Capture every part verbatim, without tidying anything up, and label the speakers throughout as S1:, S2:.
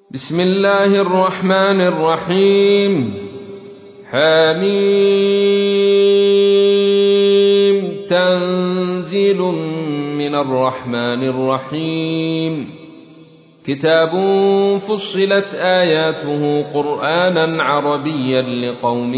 S1: بسم الله الرحمن الرحيم. حميم. تنزيل من الرحمن الرحيم. كتاب فصلت آياته قرآنا عربيا لقوم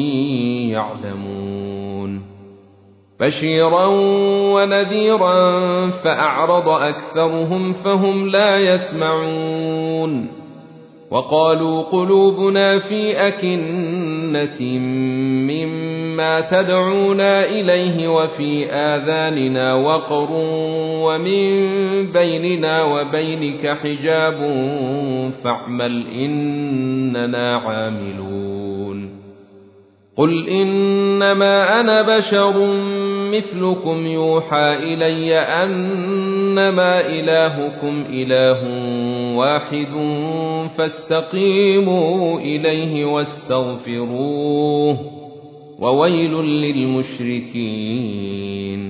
S1: يعلمون، بشيرا ونذيرا فأعرض أكثرهم فهم لا يسمعون. وقالوا قلوبنا في أكنة مما تدعونا إليه وفي آذاننا وقر ومن بيننا وبينك حجاب فاعمل إننا عاملون. قل إنما أنا بشر مثلكم يوحى إلي أنما إلهكم إله واحد فاستقيموا إليه واستغفروه وويل للمشركين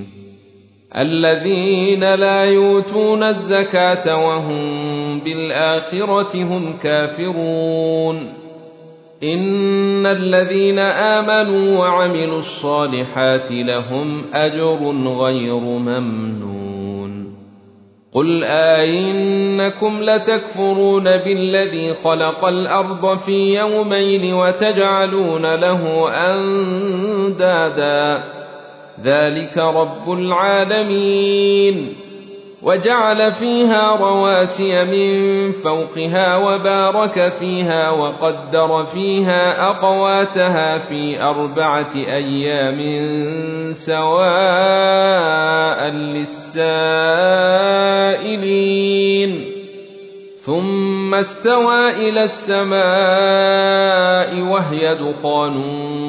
S1: الذين لا يؤتون الزكاة وهم بالآخرة هم كافرون. إن الذين آمنوا وعملوا الصالحات لهم أجر غير ممنون. قل آئنكم لتكفرون بالذي خلق الأرض في يومين وتجعلون له أندادا ذلك رب العالمين. وجعل فيها رواسي من فوقها وبارك فيها وقدر فيها أقواتها في أربعة أيام سواء للسائلين. ثم استوى إلى السماء وهي دخان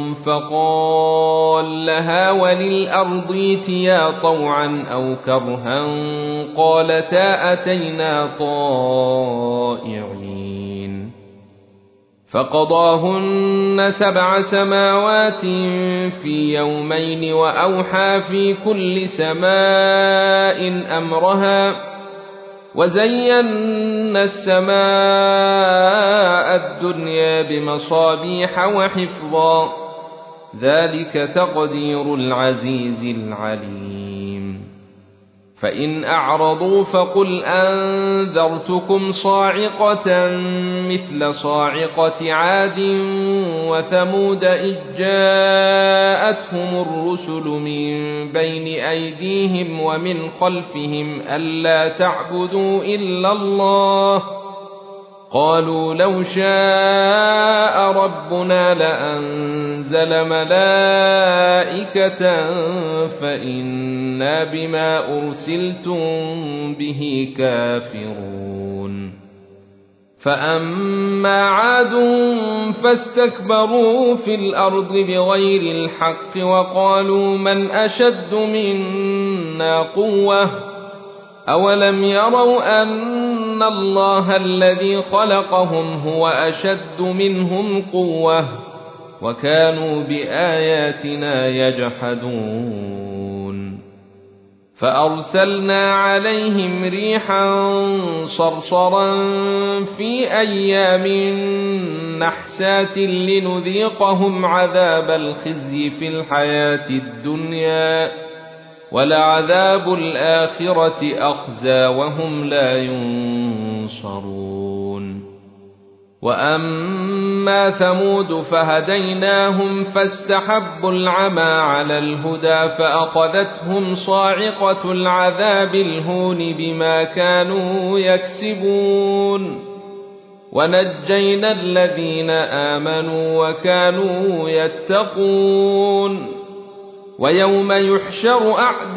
S1: فقال لها وللأرض ائتيا طوعا أو كرها قالتا أتينا طائعين. فقضاهن سبع سماوات في يومين وأوحى في كل سماء أمرها وزينا السماء الدنيا بمصابيح وحفظا ذلك تقدير العزيز العليم. فإن أعرضوا فقل أنذرتكم صاعقة مثل صاعقة عاد وثمود إذ جاءتهم الرسل من بين أيديهم ومن خلفهم ألا تعبدوا إلا الله قالوا لو شاء ربنا لأنزل ملائكة فإنا بما أرسلتم به كافرون. فأما عاد فاستكبروا في الأرض بغير الحق وقالوا من أشد منا قوة أولم يروا أن الله الذي خلقهم هو أشد منهم قوة وكانوا بآياتنا يجحدون. فأرسلنا عليهم ريحا صرصرا في أيام نحسات لنذيقهم عذاب الخزي في الحياة الدنيا ولعذاب الآخرة أخزى وهم لا ينصرون. وأما ثمود فهديناهم فاستحبوا العمى على الهدى فأخذتهم صاعقة العذاب الهون بما كانوا يكسبون. ونجينا الذين آمنوا وكانوا يتقون. ويوم يحشر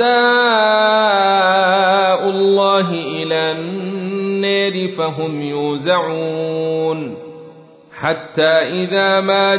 S1: أعداء الله إلى النار فهم يوزعون حتى إذا ما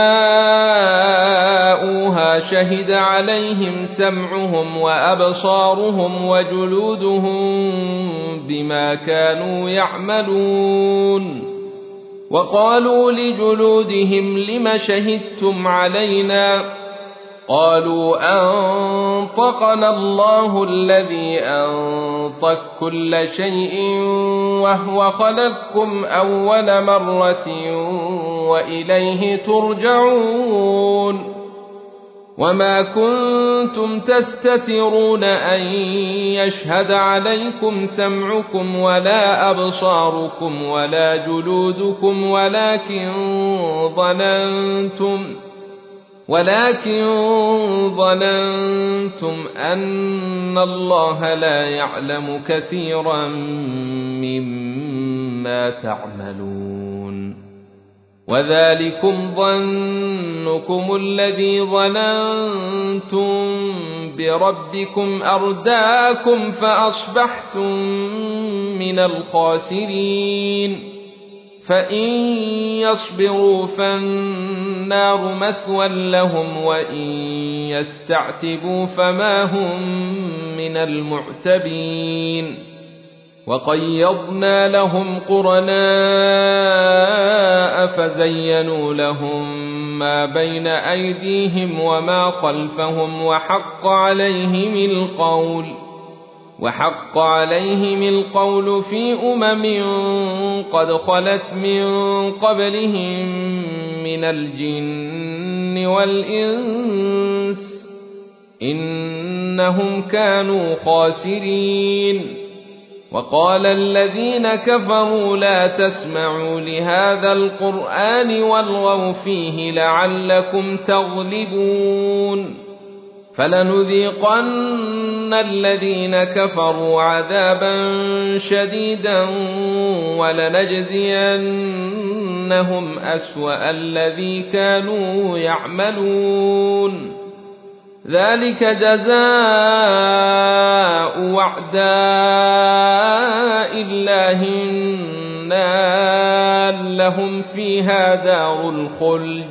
S1: جاءوها شهد عليهم سمعهم وأبصارهم وجلودهم بما كانوا يعملون. وقالوا لجلودهم لم شهدتم علينا قالوا أنطقنا الله الذي أنطق كل شيء وهو خلقكم أول مرة وإليه ترجعون وما كنتم تستترون أن يشهد عليكم سمعكم ولا أبصاركم ولا جلودكم ولكن ظننتم ولكن ظننتم أن الله لا يعلم كثيرا مما تعملون وذلكم ظنكم الذي ظننتم بربكم أرداكم فأصبحتم من الخاسرين فإن يصبروا فالنار مثوى لهم وإن يستعتبوا فما هم من المعتبين وقيضنا لهم قرناء فزينوا لهم ما بين أيديهم وما خلفهم وحق عليهم القول وحق عليهم القول في أمم قد خلت من قبلهم من الجن والإنس إنهم كانوا خاسرين وقال الذين كفروا لا تسمعوا لهذا القرآن والغوا فيه لعلكم تغلبون فلنذيقن الذين كفروا عذابا شديدا ولنجزينهم أسوأ الذي كانوا يعملون ذلك جزاء أعداء الله النار لهم فيها دار الخلد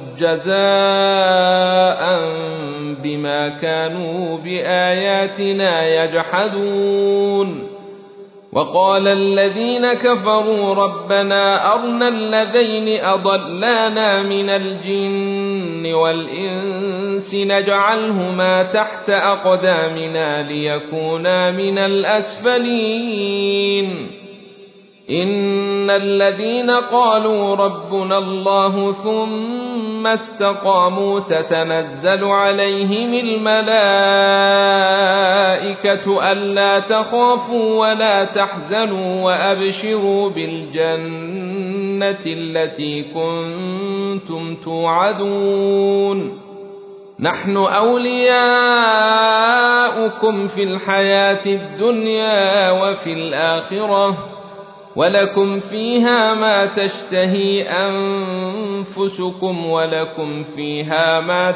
S1: جزاء بما كانوا بآياتنا يجحدون وقال الذين كفروا ربنا أرنا الذين أضلانا من الجن والإنس نجعلهما تحت أقدامنا ليكونا من الأسفلين إن الذين قالوا ربنا الله ثم استقاموا تتنزل عليهم الملائكة ألا تخافوا ولا تحزنوا وأبشروا بالجنة التي كنتم توعدون نحن أولياؤكم في الحياة الدنيا وفي الآخرة ولكم فيها ما تشتهي أنفسكم ولكم فيها ما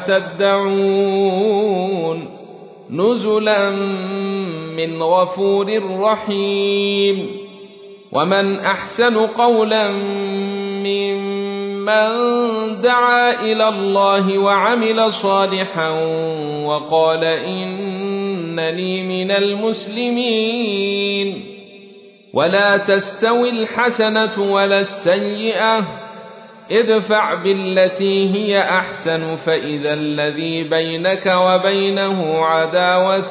S1: تدعون نزلا من غفور رحيم ومن أحسن قولا ممن دعا إلى الله وعمل صالحا وقال إنني من المسلمين ولا تستوي الحسنة ولا السيئة ادفع بالتي هي أحسن فإذا الذي بينك وبينه عداوة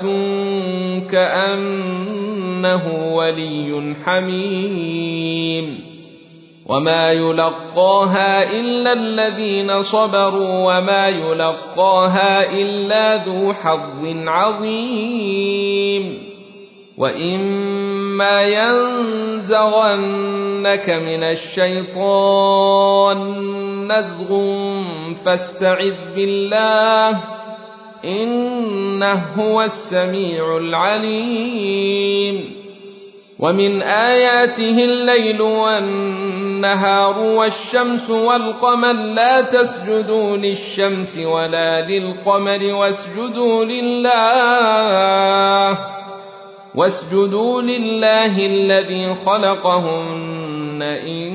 S1: كأنه ولي حميم وما يلقاها إلا الذين صبروا وما يلقاها إلا ذو حظ عظيم وإما ينزغنك من الشيطان نزغ فاستعذ بالله إنه هو السميع العليم ومن آياته الليل والنهار والشمس والقمر لا تسجدوا للشمس ولا للقمر واسجدوا لله واسجدوا لله الذي خلقهن إن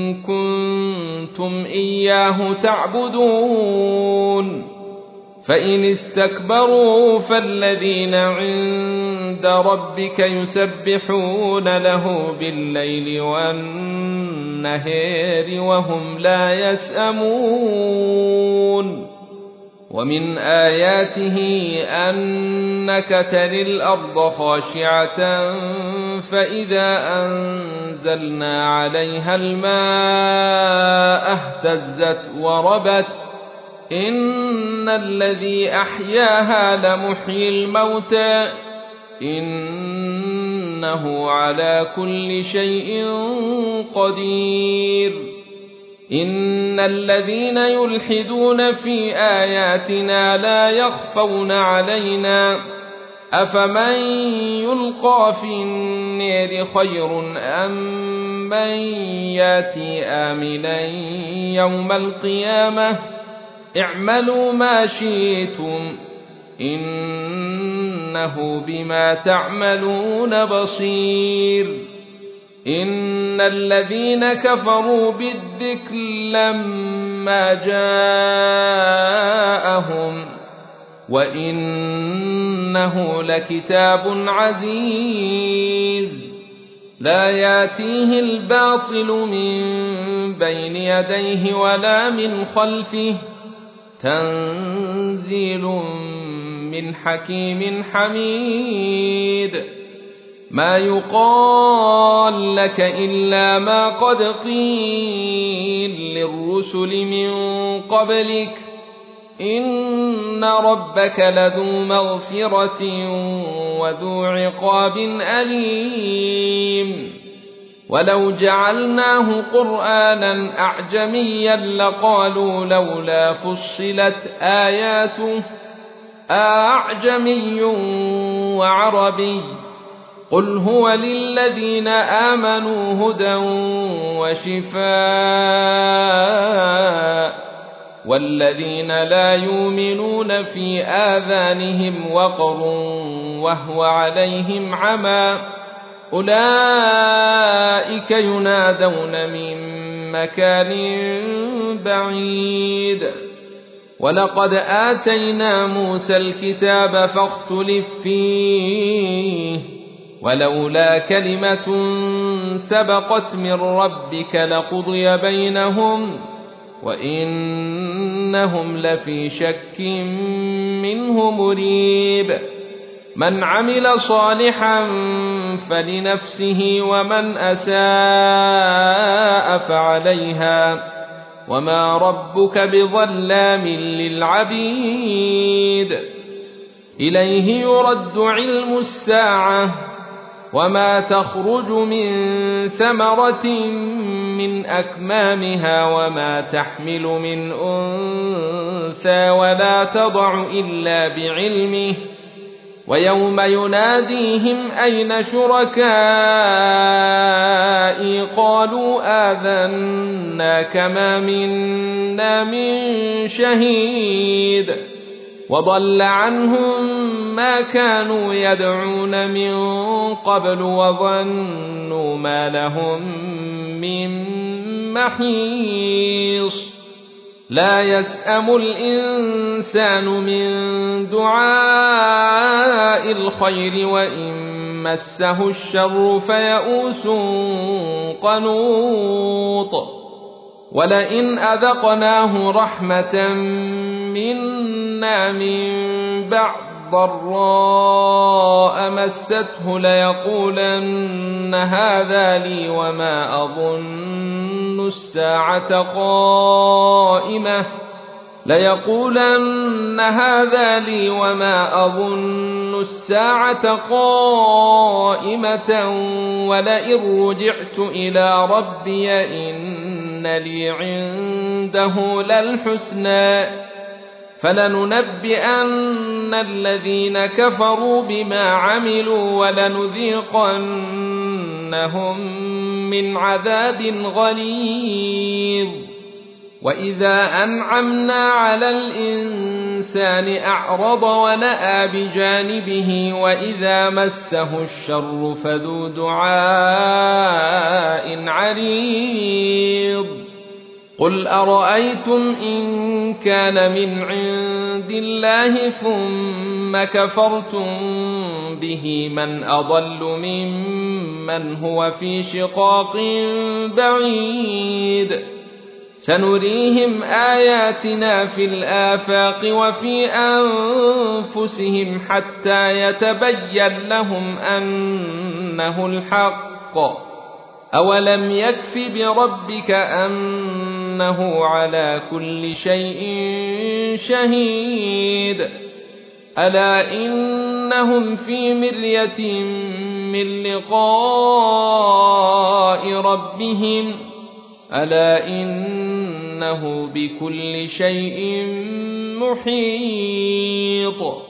S1: كنتم إياه تعبدون فإن استكبروا فالذين عند ربك يسبحون له بالليل والنهار وهم لا يسأمون ومن آياته أنك تري الأرض خاشعة فإذا أنزلنا عليها الماء اهتزت وربت إن الذي أحياها لمحيي الموتى إنه على كل شيء قدير إن الذين يلحدون في آياتنا لا يخفون علينا أفمن يلقى في النار خير أم من ياتي آمنا يوم القيامة اعملوا ما شئتم إنه بما تعملون بصير إن الذين كفروا بالذكر لما جاءهم وإنه لكتاب عزيز لا ياتيه الباطل من بين يديه ولا من خلفه تنزيل من حكيم حميد ما يقال لك إلا ما قد قيل للرسل من قبلك إن ربك لذو مغفرة وذو عقاب أليم ولو جعلناه قرآنا أعجميا لقالوا لولا فصلت آياته أعجمي وعربي قل هو للذين آمنوا هدى وشفاء والذين لا يؤمنون في آذانهم وقر وهو عليهم عمى أولئك ينادون من مكان بعيد ولقد آتينا موسى الكتاب فاختلف فيه ولولا كلمة سبقت من ربك لقضي بينهم وإنهم لفي شك منه مريب من عمل صالحا فلنفسه ومن أساء فعليها وما ربك بظلام للعبيد إليه يرد علم الساعة وما تخرج من ثمرة من أكمامها وما تحمل من أنثى ولا تضع إلا بعلمه ويوم يناديهم أين شركائي قالوا آذناك ما منا من شهيد وضل عنهم ما كانوا يدعون من قبل وظنوا ما لهم من محيص لا يسأم الإنسان من دعاء الخير وإن مسه الشر فيئوس قنوط ولئن أذقناه رحمة منا من بعد ضراء مسته ليقولن هذا لي وما أظن الساعة قائمة ليقولن هذا لي وما أظن الساعة قائمة ولئن رجعت إلى ربي إن لي عنده للحسنى فلننبئن الذين كفروا بما عملوا ولنذيقنهم من عذاب غليظ وإذا أنعمنا على الإنسان أعرض ونأى بجانبه وإذا مسه الشر فذو دعاء عريض قل أرأيتم إن كان من عند الله ثم كفرتم به من أضل ممن هو في شقاق بعيد سنريهم آياتنا في الآفاق وفي أنفسهم حتى يتبين لهم أنه الحق أولم يكف بربك أنه على كل شيء شهيد ألا إنهم في مرية من لقاء ربهم ألا إنه بكل شيء محيط